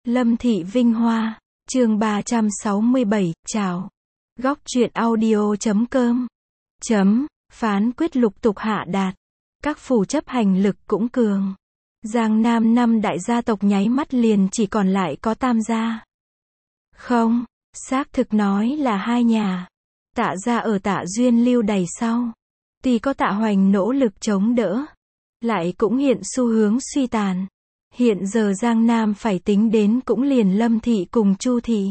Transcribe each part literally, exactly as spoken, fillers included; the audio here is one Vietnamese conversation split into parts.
Lâm Thị Vinh Hoa, chương ba trăm sáu mươi bảy, chào. Góc truyện audio chấm com. Chấm, phán quyết lục tục hạ đạt. Các phủ chấp hành lực cũng cường. Giang Nam năm đại gia tộc nháy mắt liền chỉ còn lại có Tam gia. Không, xác thực nói là hai nhà. Tạ gia ở Tạ Duyên lưu đày sau. Tuy có Tạ Hoành nỗ lực chống đỡ, lại cũng hiện xu hướng suy tàn. Hiện giờ Giang Nam phải tính đến cũng liền Lâm Thị cùng Chu Thị.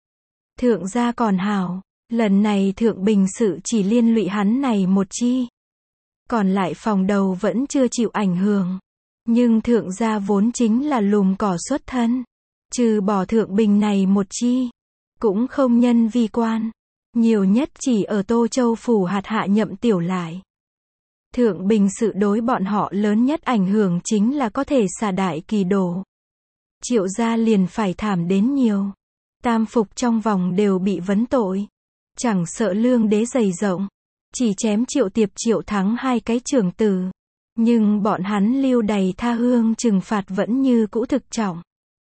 Thượng gia còn hảo, lần này Thượng Bình sự chỉ liên lụy hắn này một chi. Còn lại phòng đầu vẫn chưa chịu ảnh hưởng. Nhưng Thượng gia vốn chính là lùm cỏ xuất thân. Trừ bỏ Thượng Bình này một chi, cũng không nhân vi quan. Nhiều nhất chỉ ở Tô Châu phủ hạt hạ nhậm tiểu lại. Thượng Bình sự đối bọn họ lớn nhất ảnh hưởng chính là có thể xả đại kỳ đổ. Triệu gia liền phải thảm đến nhiều. Tam phục trong vòng đều bị vấn tội. Chẳng sợ lương đế dày rộng. Chỉ chém Triệu Tiệp Triệu Thắng hai cái trưởng tử. Nhưng bọn hắn lưu đày tha hương trừng phạt vẫn như cũ thực trọng.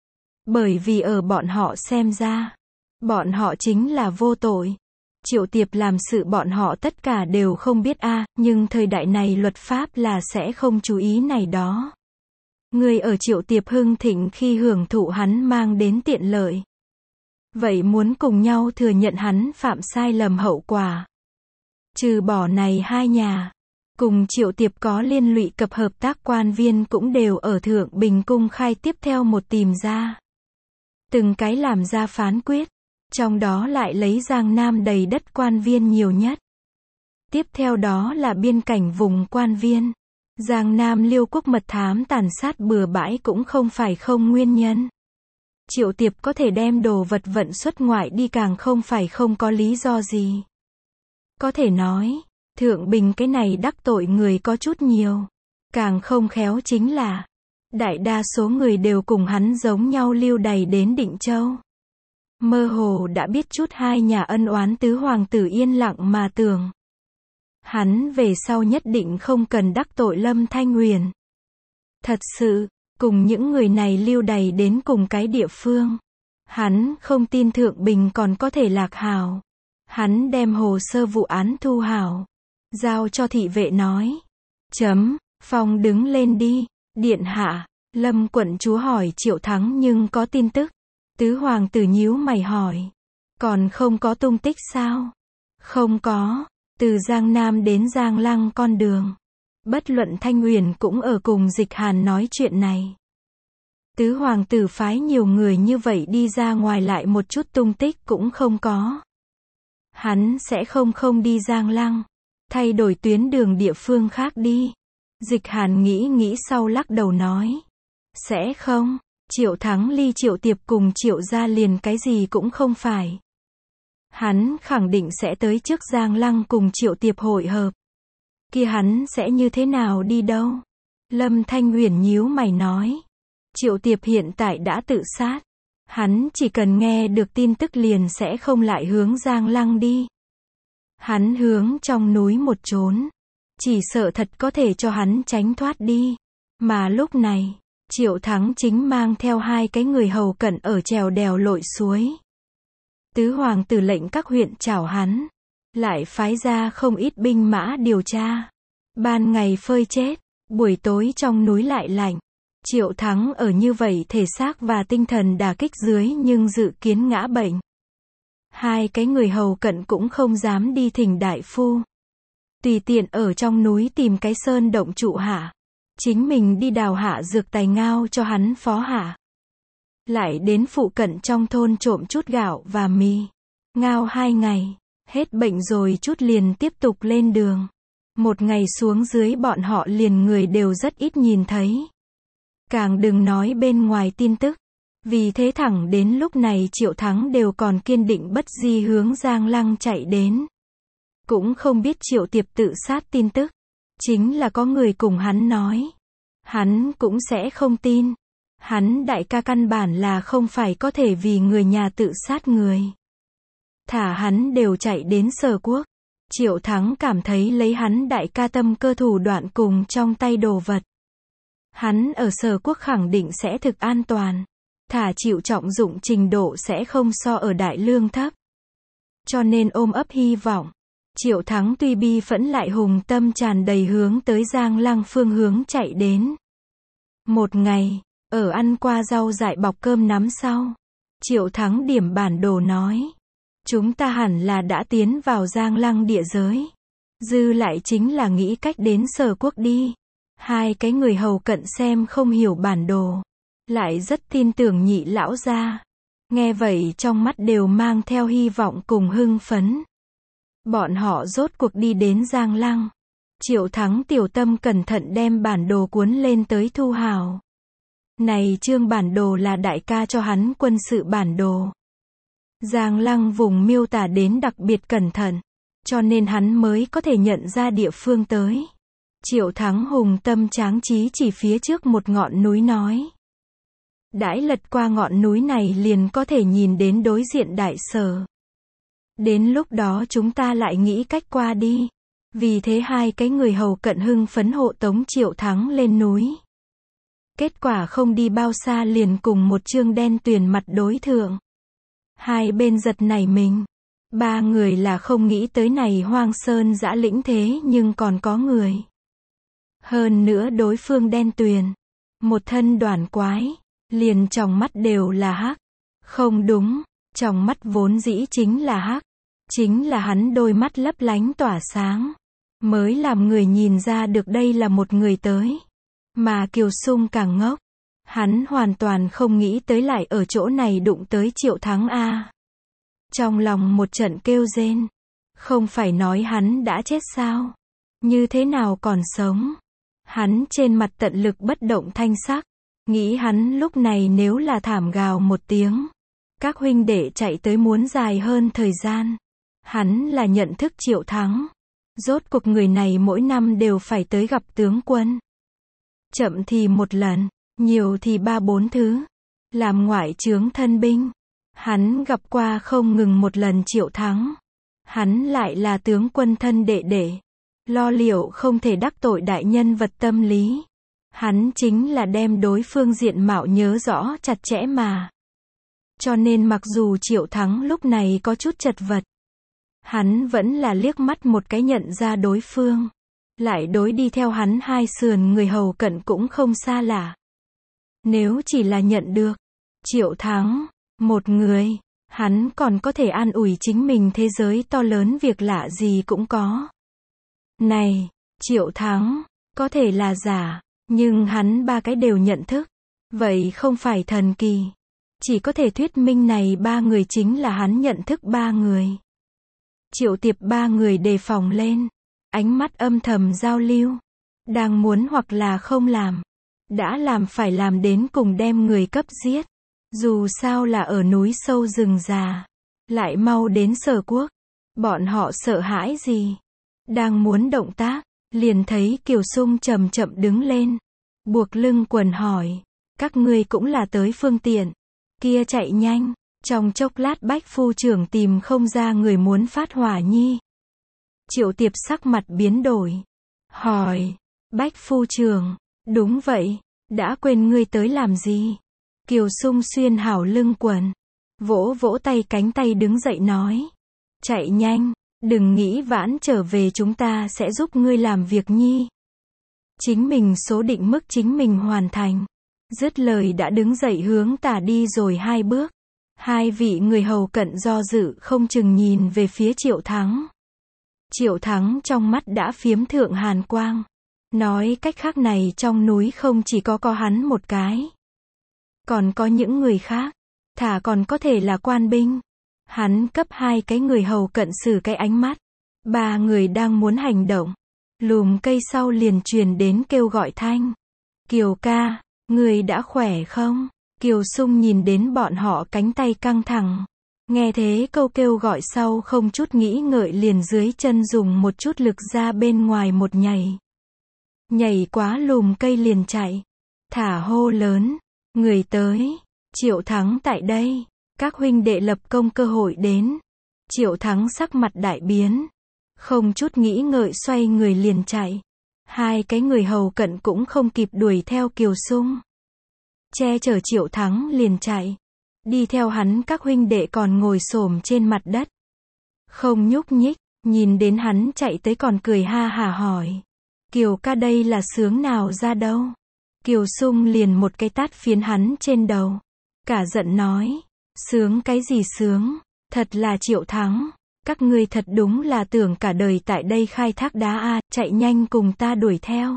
Bởi vì ở bọn họ xem ra, bọn họ chính là vô tội. Triệu Tiệp làm sự bọn họ tất cả đều không biết a, à, nhưng thời đại này luật pháp là sẽ không chú ý này đó. Người ở Triệu Tiệp hưng thịnh khi hưởng thụ hắn mang đến tiện lợi. Vậy muốn cùng nhau thừa nhận hắn phạm sai lầm hậu quả. Trừ bỏ này hai nhà, cùng Triệu Tiệp có liên lụy cập hợp tác quan viên cũng đều ở Thượng Bình cung khai tiếp theo một tìm ra. Từng cái làm ra phán quyết. Trong đó lại lấy Giang Nam đầy đất quan viên nhiều nhất. Tiếp theo đó là biên cảnh vùng quan viên. Giang Nam Liêu quốc mật thám tàn sát bừa bãi cũng không phải không nguyên nhân. Triệu Tiệp có thể đem đồ vật vận xuất ngoại đi càng không phải không có lý do gì. Có thể nói, Thượng Bình cái này đắc tội người có chút nhiều. Càng không khéo chính là, đại đa số người đều cùng hắn giống nhau lưu đày đến Định Châu. Mơ hồ đã biết chút hai nhà ân oán tứ hoàng tử yên lặng mà tưởng. Hắn về sau nhất định không cần đắc tội Lâm Thanh Huyền. Thật sự, cùng những người này lưu đày đến cùng cái địa phương. Hắn không tin Thượng Bình còn có thể lạc hảo. Hắn đem hồ sơ vụ án thu hảo. Giao cho thị vệ nói. Chấm, Phong đứng lên đi. Điện hạ, Lâm quận chúa hỏi Triệu Thắng nhưng có tin tức. Tứ hoàng tử nhíu mày hỏi. Còn không có tung tích sao? Không có. Từ Giang Nam đến Giang Lăng con đường. Bất luận Thanh Huyền cũng ở cùng Dịch Hàn nói chuyện này. Tứ hoàng tử phái nhiều người như vậy đi ra ngoài lại một chút tung tích cũng không có. Hắn sẽ không không đi Giang Lăng. Thay đổi tuyến đường địa phương khác đi. Dịch Hàn nghĩ nghĩ sau lắc đầu nói. Sẽ không. Triệu Thắng ly Triệu Tiệp cùng Triệu gia liền cái gì cũng không phải. Hắn khẳng định sẽ tới trước Giang Lăng cùng Triệu Tiệp hội hợp. Kia hắn sẽ như thế nào đi đâu? Lâm Thanh Huyền nhíu mày nói. Triệu Tiệp hiện tại đã tự sát. Hắn chỉ cần nghe được tin tức liền sẽ không lại hướng Giang Lăng đi. Hắn hướng trong núi một trốn. Chỉ sợ thật có thể cho hắn tránh thoát đi. Mà lúc này, Triệu Thắng chính mang theo hai cái người hầu cận ở trèo đèo lội suối. Tứ hoàng tử lệnh các huyện trảo hắn. Lại phái ra không ít binh mã điều tra. Ban ngày phơi chết, buổi tối trong núi lại lạnh. Triệu Thắng ở như vậy thể xác và tinh thần đả kích dưới nhưng dự kiến ngã bệnh. Hai cái người hầu cận cũng không dám đi thỉnh đại phu. Tùy tiện ở trong núi tìm cái sơn động trụ hạ. Chính mình đi đào hạ dược tài ngao cho hắn phó hạ. Lại đến phụ cận trong thôn trộm chút gạo và mì. Ngao hai ngày. Hết bệnh rồi chút liền tiếp tục lên đường. Một ngày xuống dưới bọn họ liền người đều rất ít nhìn thấy. Càng đừng nói bên ngoài tin tức. Vì thế thẳng đến lúc này Triệu Thắng đều còn kiên định bất di hướng Giang Lăng chạy đến. Cũng không biết Triệu Tiệp tự sát tin tức. Chính là có người cùng hắn nói. Hắn cũng sẽ không tin. Hắn đại ca căn bản là không phải có thể vì người nhà tự sát người. Thả hắn đều chạy đến Sở Quốc. Triệu Thắng cảm thấy lấy hắn đại ca tâm cơ thủ đoạn cùng trong tay đồ vật. Hắn ở Sở Quốc khẳng định sẽ thực an toàn. thả chịu trọng dụng trình độ sẽ không so ở Đại Lương thấp. Cho nên ôm ấp hy vọng, Triệu Thắng tuy bi phẫn lại hùng tâm tràn đầy hướng tới Giang Lăng phương hướng chạy đến. Một ngày, ở ăn qua rau dại bọc cơm nắm sau, Triệu Thắng điểm bản đồ nói, chúng ta hẳn là đã tiến vào Giang Lăng địa giới. Dư lại chính là nghĩ cách đến Sở Quốc đi. Hai cái người hầu cận xem không hiểu bản đồ, lại rất tin tưởng Nhị lão gia. Nghe vậy trong mắt đều mang theo hy vọng cùng hưng phấn. Bọn họ rốt cuộc đi đến Giang Lăng. Triệu Thắng tiểu tâm cẩn thận đem bản đồ cuốn lên tới thu hào. Này chương bản đồ là đại ca cho hắn quân sự bản đồ. Giang Lăng vùng miêu tả đến đặc biệt cẩn thận, cho nên hắn mới có thể nhận ra địa phương tới. Triệu Thắng hùng tâm tráng trí chỉ phía trước một ngọn núi nói. Đãi lật qua ngọn núi này liền có thể nhìn đến đối diện Đại Sở. Đến lúc đó chúng ta lại nghĩ cách qua đi. Vì thế hai cái người hầu cận hưng phấn hộ tống Triệu Thắng lên núi. Kết quả không đi bao xa liền cùng một trương đen tuyền mặt đối thượng. Hai bên giật nảy mình. Ba người là không nghĩ tới này hoang sơn dã lĩnh thế nhưng còn có người. Hơn nữa đối phương đen tuyền. Một thân đoàn quái. Liền trong mắt đều là hắc. Không đúng, trong mắt vốn dĩ chính là hắc. Chính là hắn đôi mắt lấp lánh tỏa sáng. Mới làm người nhìn ra được đây là một người tới. Mà Kiều Sung càng ngốc. Hắn hoàn toàn không nghĩ tới lại ở chỗ này đụng tới Triệu Thắng A. Trong lòng một trận kêu rên. Không phải nói hắn đã chết sao? Như thế nào còn sống? Hắn trên mặt tận lực bất động thanh sắc. Nghĩ hắn lúc này nếu là thảm gào một tiếng. Các huynh đệ chạy tới muốn dài hơn thời gian. Hắn là nhận thức Triệu Thắng. Rốt cuộc người này mỗi năm đều phải tới gặp tướng quân. Chậm thì một lần, nhiều thì ba bốn thứ. Làm ngoại trướng thân binh. Hắn gặp qua không ngừng một lần Triệu Thắng. Hắn lại là tướng quân thân đệ đệ. Lo liệu không thể đắc tội đại nhân vật tâm lý. Hắn chính là đem đối phương diện mạo nhớ rõ chặt chẽ mà. Cho nên mặc dù Triệu Thắng lúc này có chút chật vật. Hắn vẫn là liếc mắt một cái nhận ra đối phương. Lại đối đi theo hắn hai sườn người hầu cận cũng không xa lạ. Nếu chỉ là nhận được Triệu Thắng, một người, hắn còn có thể an ủi chính mình thế giới to lớn việc lạ gì cũng có. Này, Triệu Thắng, có thể là giả, nhưng hắn ba cái đều nhận thức. Vậy không phải thần kỳ. Chỉ có thể thuyết minh này ba người chính là hắn nhận thức ba người. Triệu Tiệp ba người đề phòng lên. Ánh mắt âm thầm giao lưu. Đang muốn hoặc là không làm. Đã làm phải làm đến cùng đem người cấp giết. Dù sao là ở núi sâu rừng già. Lại mau đến Sở Quốc. Bọn họ sợ hãi gì? Đang muốn động tác. Liền thấy Kiều Sung chậm chậm đứng lên. Buộc lưng quần hỏi. Các ngươi cũng là tới phương tiện. Kia chạy nhanh. Trong chốc lát Bách phu trưởng tìm không ra người muốn phát hỏa nhi. Triệu Tiệp sắc mặt biến đổi. Hỏi. Bách phu trưởng. Đúng vậy. Đã quên ngươi tới làm gì? Kiều Sung xuyên hảo lưng quần. Vỗ vỗ tay cánh tay đứng dậy nói. Chạy nhanh. Đừng nghĩ vãn trở về chúng ta sẽ giúp ngươi làm việc nhi. Chính mình số định mức chính mình hoàn thành. Dứt lời đã đứng dậy hướng tả đi rồi hai bước. Hai vị người hầu cận do dự không chừng nhìn về phía Triệu Thắng. Triệu Thắng trong mắt đã phiếm thượng hàn quang. Nói cách khác này trong núi không chỉ có có hắn một cái. Còn có những người khác. Thả còn có thể là quan binh. Hắn cấp hai cái người hầu cận xử cái ánh mắt. Ba người đang muốn hành động. Lùm cây sau liền truyền đến kêu gọi thanh. Kiều ca, người đã khỏe không? Kiều Sung nhìn đến bọn họ cánh tay căng thẳng. Nghe thế câu kêu gọi sau không chút nghĩ ngợi liền dưới chân dùng một chút lực ra bên ngoài một nhảy. Nhảy quá lùm cây liền chạy. Thả hô lớn. Người tới. Triệu Thắng tại đây. Các huynh đệ lập công cơ hội đến. Triệu Thắng sắc mặt đại biến. Không chút nghĩ ngợi xoay người liền chạy. Hai cái người hầu cận cũng không kịp đuổi theo Kiều Sung. che chở Triệu Thắng liền chạy. Đi theo hắn các huynh đệ còn ngồi xổm trên mặt đất. Không nhúc nhích, nhìn đến hắn chạy tới còn cười ha hả hỏi. Kiều ca đây là sướng nào ra đâu? Kiều Sung liền một cái tát phiến hắn trên đầu. Cả giận nói. Sướng cái gì sướng? Thật là Triệu Thắng. Các ngươi thật đúng là tưởng cả đời tại đây khai thác đá a, chạy nhanh cùng ta đuổi theo.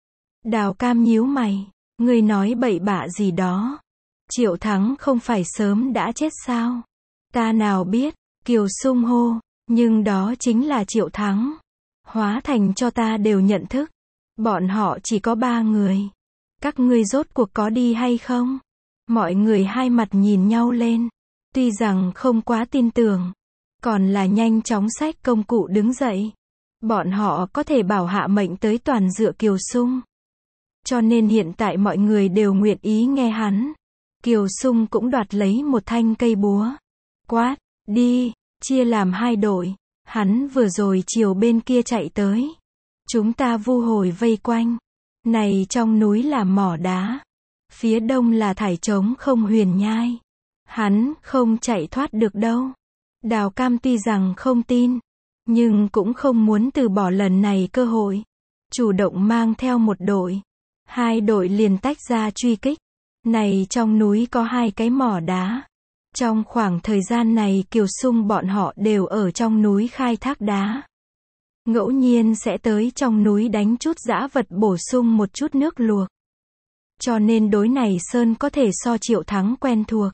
Đào Cam nhíu mày. Ngươi nói bậy bạ gì đó? Triệu Thắng không phải sớm đã chết sao? Ta nào biết, Kiều Sung hô, nhưng đó chính là Triệu Thắng. Hóa thành cho ta đều nhận thức. Bọn họ chỉ có ba người. Các ngươi rốt cuộc có đi hay không? Mọi người hai mặt nhìn nhau lên. Tuy rằng không quá tin tưởng, còn là nhanh chóng xách công cụ đứng dậy. Bọn họ có thể bảo hạ mệnh tới toàn dựa Kiều Sung. Cho nên hiện tại mọi người đều nguyện ý nghe hắn. Kiều Sung cũng đoạt lấy một thanh cây búa. Quát, đi, chia làm hai đội. Hắn vừa rồi chiều bên kia chạy tới. Chúng ta vu hồi vây quanh. Này trong núi là mỏ đá. Phía đông là thải trống không huyền nhai. Hắn không chạy thoát được đâu. Đào Cam tuy rằng không tin, nhưng cũng không muốn từ bỏ lần này cơ hội. Chủ động mang theo một đội. Hai đội liền tách ra truy kích. Này trong núi có hai cái mỏ đá. Trong khoảng thời gian này Kiều Sung bọn họ đều ở trong núi khai thác đá. Ngẫu nhiên sẽ tới trong núi đánh chút dã vật bổ sung một chút nước luộc. Cho nên đối này Sơn có thể so Triệu Thắng quen thuộc.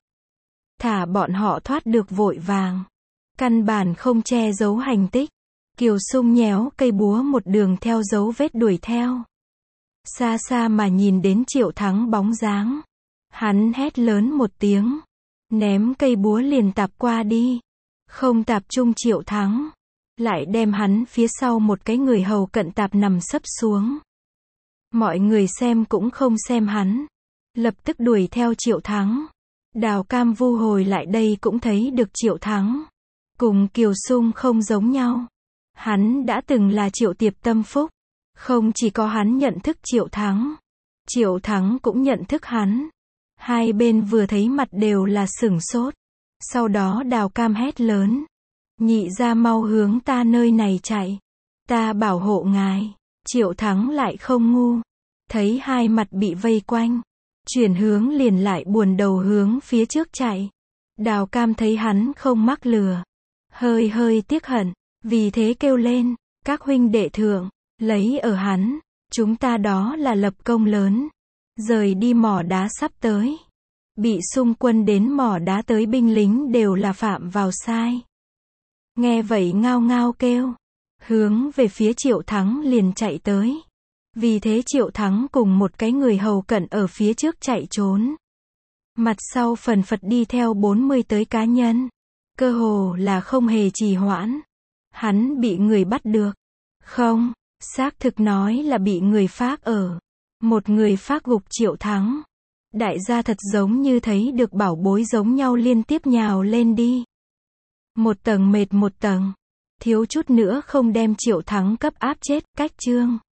Thả bọn họ thoát được vội vàng. Căn bản không che giấu hành tích. Kiều Sung nhéo cây búa một đường theo dấu vết đuổi theo. Xa xa mà nhìn đến Triệu Thắng bóng dáng. Hắn hét lớn một tiếng. Ném cây búa liền tạp qua đi. Không tạp trung Triệu Thắng. Lại đem hắn phía sau một cái người hầu cận tạp nằm sấp xuống. Mọi người xem cũng không xem hắn. Lập tức đuổi theo Triệu Thắng. Đào Cam vu hồi lại đây cũng thấy được Triệu Thắng. Cùng Kiều Sung không giống nhau. Hắn đã từng là Triệu Tiệp tâm phúc. Không chỉ có hắn nhận thức Triệu Thắng. Triệu Thắng cũng nhận thức hắn. Hai bên vừa thấy mặt đều là sửng sốt. Sau đó Đào Cam hét lớn. Nhị ra mau hướng ta nơi này chạy. Ta bảo hộ ngài. Triệu Thắng lại không ngu. Thấy hai mặt bị vây quanh. Chuyển hướng liền lại buồn đầu hướng phía trước chạy. Đào Cam thấy hắn không mắc lừa. Hơi hơi tiếc hận. Vì thế kêu lên. Các huynh đệ thượng. Lấy ở hắn. Chúng ta đó là lập công lớn. Rời đi mỏ đá sắp tới. Bị xung quân đến mỏ đá tới binh lính đều là phạm vào sai. Nghe vậy ngao ngao kêu. Hướng về phía Triệu Thắng liền chạy tới. Vì thế Triệu Thắng cùng một cái người hầu cận ở phía trước chạy trốn. Mặt sau phần phật đi theo bốn mươi tới cá nhân. Cơ hồ là không hề trì hoãn. Hắn bị người bắt được. Không, xác thực nói là bị người phác ở. Một người phác gục Triệu Thắng. Đại gia thật giống như thấy được bảo bối giống nhau liên tiếp nhào lên đi. Một tầng mệt một tầng. Thiếu chút nữa không đem Triệu Thắng cấp áp chết, cách chương.